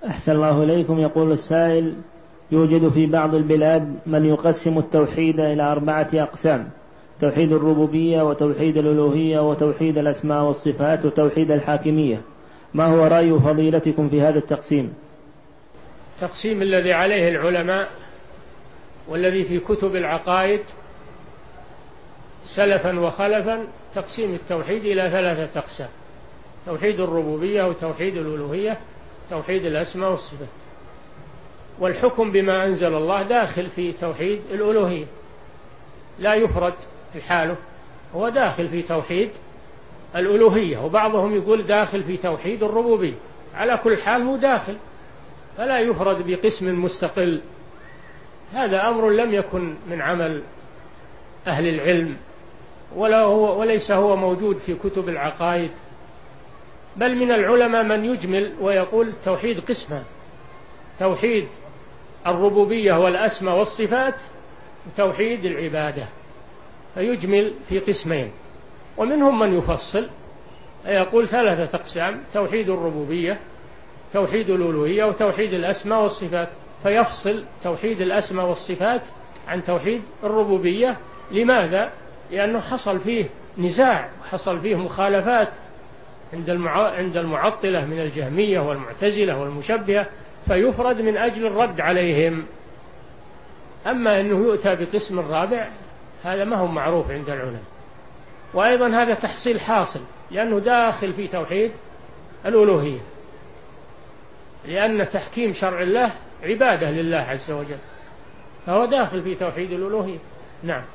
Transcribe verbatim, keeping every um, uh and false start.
أحسن الله إليكم. يقول السائل: يوجد في بعض البلاد من يقسم التوحيد إلى أربعة أقسام: توحيد الربوبية، وتوحيد الألوهية، وتوحيد الأسماء والصفات، وتوحيد الحاكمية. ما هو رأي فضيلتكم في هذا التقسيم؟ التقسيم الذي عليه العلماء والذي في كتب العقائد سلفا وخلفا تقسيم التوحيد إلى ثلاثة أقسام: توحيد الربوبية، وتوحيد الألوهية، توحيد الأسماء والصفات. والحكم بما أنزل الله داخل في توحيد الألوهية، لا يفرد حاله، هو داخل في توحيد الألوهية، وبعضهم يقول داخل في توحيد الربوبية. على كل حال هو داخل، فلا يفرد بقسم مستقل. هذا أمر لم يكن من عمل أهل العلم، ولا هو وليس هو موجود في كتب العقائد، بل من العلماء من يجمل ويقول التوحيد قسمان: توحيد الربوبية والأسماء والصفات، وتوحيد العبادة، فيجمل في قسمين. ومنهم من يفصل يقول ثلاثة أقسام: توحيد الربوبية، توحيد الألوهية، وتوحيد الأسماء والصفات، فيفصل توحيد الأسماء والصفات عن توحيد الربوبية. لماذا؟ لأنه حصل فيه نزاع وحصل فيه مخالفات عند المعطلة من الجهمية والمعتزلة والمشبهة، فيفرد من أجل الرد عليهم. أما أنه يؤتى بقسم الرابع هذا ما هو معروف عند العلماء. وأيضا هذا تحصيل حاصل، لأنه داخل في توحيد الألوهية، لأن تحكيم شرع الله عبادة لله عز وجل، فهو داخل في توحيد الألوهية. نعم.